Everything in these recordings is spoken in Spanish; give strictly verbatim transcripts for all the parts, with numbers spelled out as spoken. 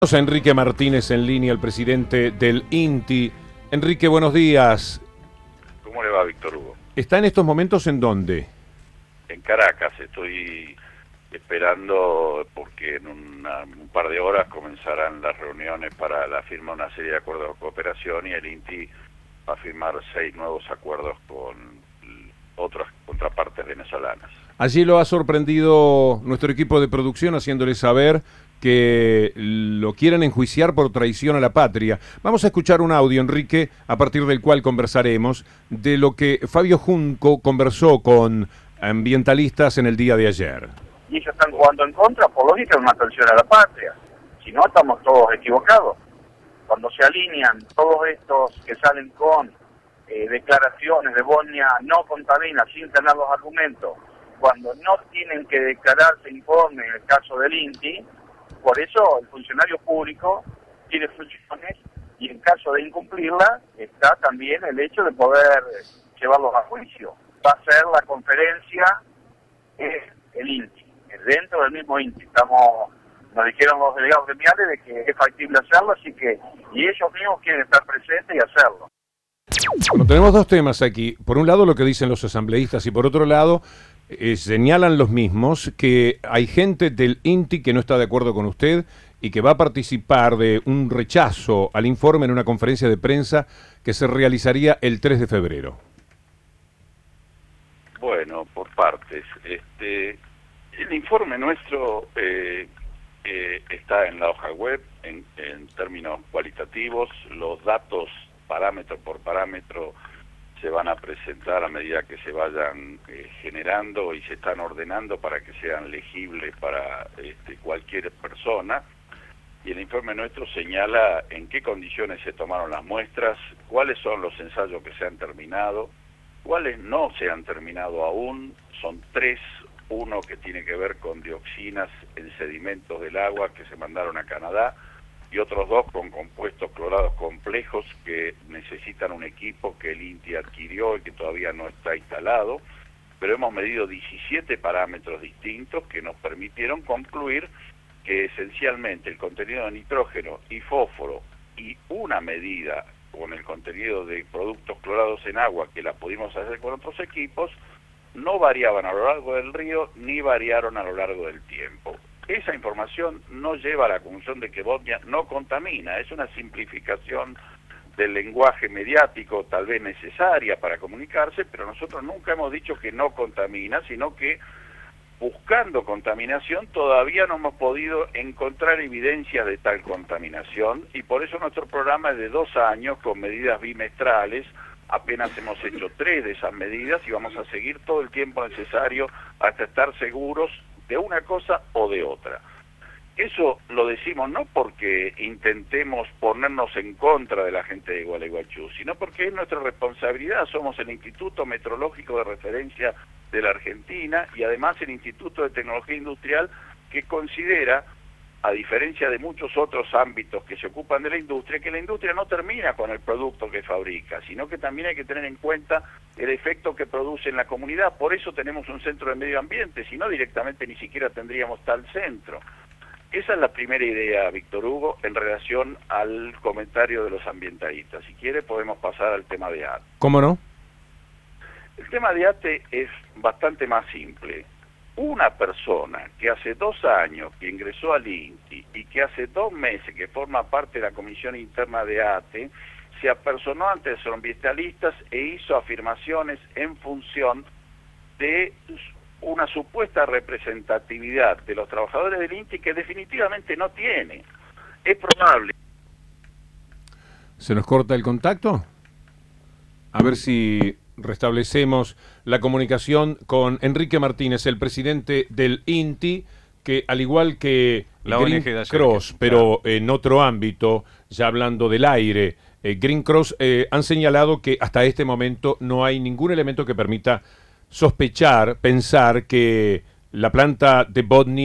A Enrique Martínez en línea, el presidente del INTI. Enrique, buenos días. ¿Cómo le va, Víctor Hugo? ¿Está en estos momentos en dónde? En Caracas, estoy esperando porque en una, un par de horas comenzarán las reuniones para la firma de una serie de acuerdos de cooperación y el INTI va a firmar seis nuevos acuerdos con otras contrapartes venezolanas. Allí lo ha sorprendido nuestro equipo de producción haciéndole saber que lo quieren enjuiciar por traición a la patria. Vamos a escuchar un audio, Enrique, a partir del cual conversaremos de lo que Fabio Junco conversó con ambientalistas en el día de ayer. Y ellos están jugando en contra, por lógica, es una traición a la patria. Si no, estamos todos equivocados. Cuando se alinean todos estos que salen con eh, declaraciones de Bosnia no contamina, sin tener los argumentos, cuando no tienen que declararse informe en el caso del INTI, por eso el funcionario público tiene funciones y en caso de incumplirla está también el hecho de poder llevarlos a juicio. Va a ser la conferencia es el INTI, es dentro del mismo INTI. Estamos, nos dijeron los delegados gremiales de que es factible hacerlo, así que y ellos mismos quieren estar presentes y hacerlo. Bueno, tenemos dos temas aquí. Por un lado lo que dicen los asambleístas y por otro lado eh, señalan los mismos que hay gente del INTI que no está de acuerdo con usted y que va a participar de un rechazo al informe en una conferencia de prensa que se realizaría el tres de febrero. Bueno, por partes. Este, el informe nuestro eh, eh, está en la hoja web en, en términos cualitativos. Los datos parámetro por parámetro se van a presentar a medida que se vayan eh, generando y se están ordenando para que sean legibles para este, cualquier persona. Y el informe nuestro señala en qué condiciones se tomaron las muestras, cuáles son los ensayos que se han terminado, cuáles no se han terminado aún. Son tres, uno que tiene que ver con dioxinas en sedimentos del agua que se mandaron a Canadá, y otros dos con compuestos clorados complejos que necesitan un equipo que el INTI adquirió y que todavía no está instalado, pero hemos medido diecisiete parámetros distintos que nos permitieron concluir que esencialmente el contenido de nitrógeno y fósforo y una medida con el contenido de productos clorados en agua que la pudimos hacer con otros equipos, no variaban a lo largo del río ni variaron a lo largo del tiempo. Esa información no lleva a la conclusión de que Bosnia no contamina, es una simplificación del lenguaje mediático tal vez necesaria para comunicarse, pero nosotros nunca hemos dicho que no contamina, sino que buscando contaminación todavía no hemos podido encontrar evidencias de tal contaminación y por eso nuestro programa es de dos años con medidas bimestrales. Apenas hemos hecho tres de esas medidas y vamos a seguir todo el tiempo necesario hasta estar seguros de una cosa o de otra. Eso lo decimos no porque intentemos ponernos en contra de la gente de Gualeguaychú, sino porque es nuestra responsabilidad. Somos el Instituto Metrológico de Referencia de la Argentina y además el Instituto de Tecnología Industrial que considera, a diferencia de muchos otros ámbitos que se ocupan de la industria, que la industria no termina con el producto que fabrica, sino que también hay que tener en cuenta el efecto que produce en la comunidad. Por eso tenemos un centro de medio ambiente, si no directamente ni siquiera tendríamos tal centro. Esa es la primera idea, Víctor Hugo, en relación al comentario de los ambientalistas. Si quiere podemos pasar al tema de ATE. ¿Cómo no? El tema de ATE es bastante más simple. Una persona que hace dos años que ingresó al INTI y que hace dos meses que forma parte de la comisión interna de ATE, se apersonó ante los ambientalistas e hizo afirmaciones en función de una supuesta representatividad de los trabajadores del INTI que definitivamente no tiene. Es probable. ¿Se nos corta el contacto? A ver si restablecemos la comunicación con Enrique Martínez, el presidente del INTI, que al igual que la Green Cross, pero en otro ámbito, ya hablando del aire, eh, Green Cross eh, han señalado que hasta este momento no hay ningún elemento que permita sospechar, pensar que la planta de Bosnia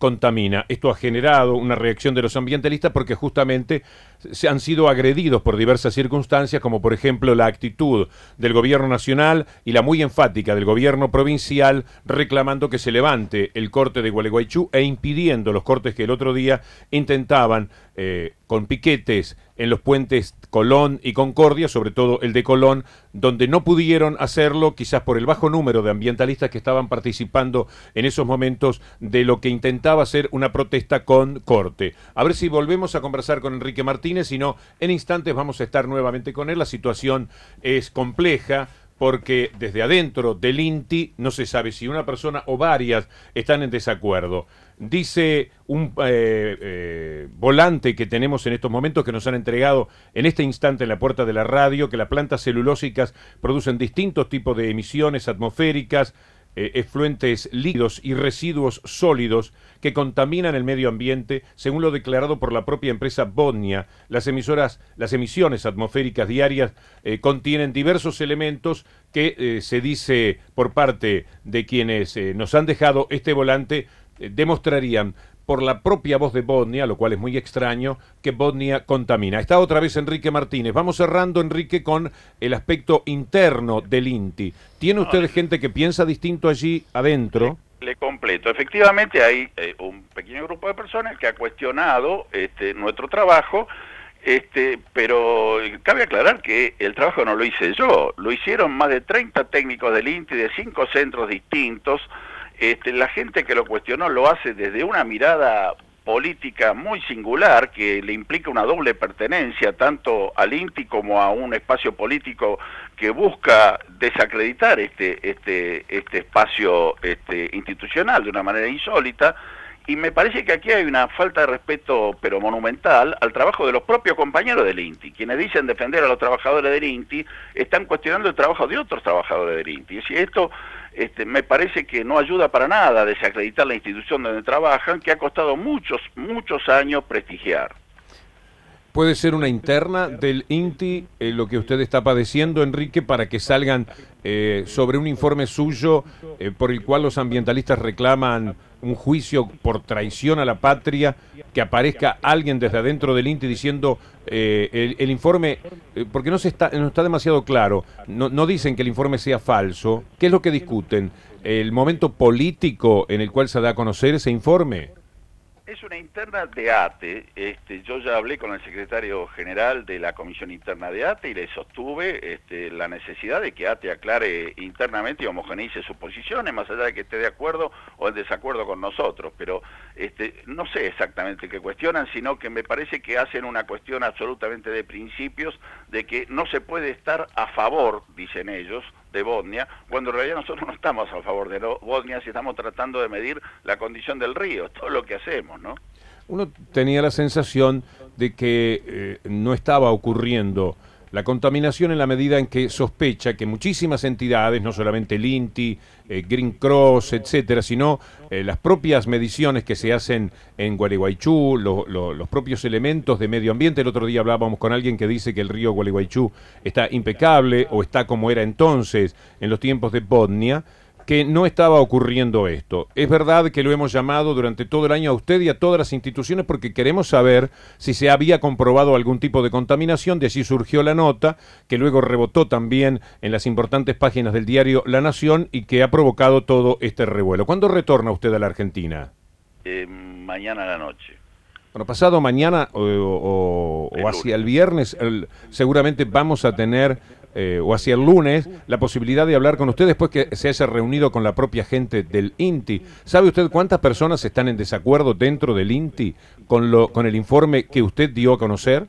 contamina. Esto ha generado una reacción de los ambientalistas porque justamente se han sido agredidos por diversas circunstancias, como por ejemplo la actitud del gobierno nacional y la muy enfática del gobierno provincial reclamando que se levante el corte de Gualeguaychú e impidiendo los cortes que el otro día intentaban eh, con piquetes en los puentes Colón y Concordia, sobre todo el de Colón, donde no pudieron hacerlo, quizás por el bajo número de ambientalistas que estaban participando en esos momentos de lo que intentaba ser una protesta con corte. A ver si volvemos a conversar con Enrique Martínez, si no, en instantes vamos a estar nuevamente con él. La situación es compleja, porque desde adentro del INTI no se sabe si una persona o varias están en desacuerdo. Dice un eh, eh, volante que tenemos en estos momentos, que nos han entregado en este instante en la puerta de la radio, que las plantas celulósicas producen distintos tipos de emisiones atmosféricas, eh, efluentes líquidos y residuos sólidos que contaminan el medio ambiente, según lo declarado por la propia empresa Bodnia. Las emisoras, las emisiones atmosféricas diarias eh, contienen diversos elementos que eh, se dice por parte de quienes eh, nos han dejado este volante, eh, demostrarían por la propia voz de Bodnia, lo cual es muy extraño, que Bodnia contamina. Está otra vez Enrique Martínez. Vamos cerrando, Enrique, con el aspecto interno del INTI. ¿Tiene usted no, gente que piensa distinto allí adentro? Le, le completo. Efectivamente hay eh, un pequeño grupo de personas que ha cuestionado este, nuestro trabajo, este, pero cabe aclarar que el trabajo no lo hice yo, lo hicieron más de treinta técnicos del INTI de cinco centros distintos. Este, la gente que lo cuestionó lo hace desde una mirada política muy singular que le implica una doble pertenencia tanto al INTI como a un espacio político que busca desacreditar este, este, este espacio este, institucional de una manera insólita. Y me parece que aquí hay una falta de respeto, pero monumental, al trabajo de los propios compañeros del INTI. Quienes dicen defender a los trabajadores del INTI están cuestionando el trabajo de otros trabajadores del INTI. Es decir, esto este, me parece que no ayuda para nada a desacreditar la institución donde trabajan, que ha costado muchos, muchos años prestigiar. ¿Puede ser una interna del INTI eh, lo que usted está padeciendo, Enrique, para que salgan eh, sobre un informe suyo eh, por el cual los ambientalistas reclaman un juicio por traición a la patria, que aparezca alguien desde adentro del INTI diciendo eh, el, el informe, eh, porque no se está, no está demasiado claro, no, no dicen que el informe sea falso? ¿Qué es lo que discuten? ¿El momento político en el cual se da a conocer ese informe? Es una interna de ATE. Este, yo ya hablé con el secretario general de la Comisión Interna de ATE y le sostuve este, la necesidad de que ATE aclare internamente y homogeneice sus posiciones, más allá de que esté de acuerdo o en desacuerdo con nosotros. Pero este, no sé exactamente qué cuestionan, sino que me parece que hacen una cuestión absolutamente de principios, de que no se puede estar a favor, dicen ellos, de Bodnia, cuando en realidad nosotros no estamos a favor de Bodnia, si estamos tratando de medir la condición del río, todo lo que hacemos, ¿no? Uno tenía la sensación de que eh, no estaba ocurriendo la contaminación en la medida en que sospecha que muchísimas entidades, no solamente el INTI, eh, Green Cross, etcétera, sino eh, las propias mediciones que se hacen en Gualeguaychú, lo, lo, los propios elementos de medio ambiente. El otro día hablábamos con alguien que dice que el río Gualeguaychú está impecable o está como era entonces en los tiempos de Bodnia, que no estaba ocurriendo esto. Es verdad que lo hemos llamado durante todo el año a usted y a todas las instituciones porque queremos saber si se había comprobado algún tipo de contaminación. De allí surgió la nota, que luego rebotó también en las importantes páginas del diario La Nación y que ha provocado todo este revuelo. ¿Cuándo retorna usted a la Argentina? Eh, mañana a la noche. Bueno, pasado mañana o, o, o hacia el viernes, el, seguramente vamos a tener... Eh, o hacia el lunes, la posibilidad de hablar con usted después que se haya reunido con la propia gente del INTI. ¿Sabe usted cuántas personas están en desacuerdo dentro del INTI con, lo, con el informe que usted dio a conocer?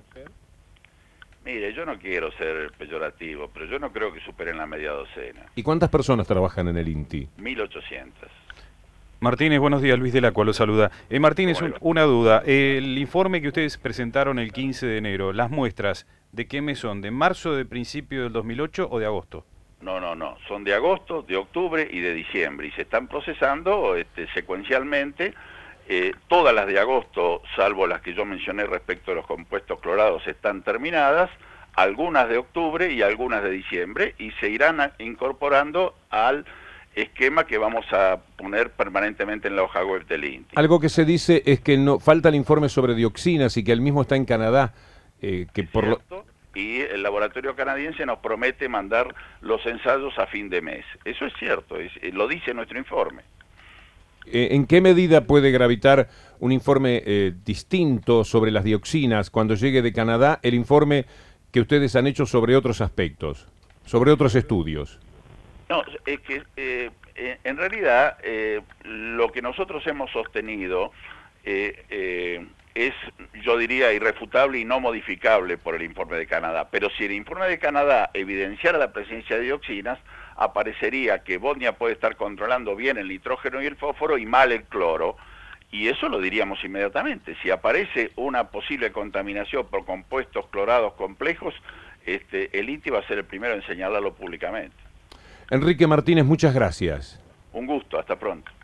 Mire, yo no quiero ser peyorativo, pero yo no creo que superen la media docena. ¿Y cuántas personas trabajan en el INTI? mil ochocientas. Martínez, buenos días, Luis del Acua lo saluda. Eh, Martínez, un, una duda. El informe que ustedes presentaron el quince de enero, las muestras, ¿de qué mes son? ¿De marzo, de principio del dos mil ocho o de agosto? No, no, no. Son de agosto, de octubre y de diciembre. Y se están procesando este, secuencialmente. Eh, todas las de agosto, salvo las que yo mencioné respecto a los compuestos clorados, están terminadas. Algunas de octubre y algunas de diciembre. Y se irán a, incorporando al esquema que vamos a poner permanentemente en la hoja web del INTI. Algo que se dice es que no falta el informe sobre dioxinas y que el mismo está en Canadá, eh, que Es por lo... cierto, y el laboratorio canadiense nos promete mandar los ensayos a fin de mes. Eso es cierto, es, lo dice nuestro informe. Eh, ¿En qué medida puede gravitar un informe eh, distinto sobre las dioxinas cuando llegue de Canadá el informe que ustedes han hecho sobre otros aspectos, sobre otros estudios? No, es que eh, eh, en realidad eh, lo que nosotros hemos sostenido eh, eh, es, yo diría, irrefutable y no modificable por el informe de Canadá. Pero si el informe de Canadá evidenciara la presencia de dioxinas, aparecería que Bosnia puede estar controlando bien el nitrógeno y el fósforo y mal el cloro, y eso lo diríamos inmediatamente. Si aparece una posible contaminación por compuestos clorados complejos, este, el INTI va a ser el primero en señalarlo públicamente. Enrique Martínez, muchas gracias. Un gusto, hasta pronto.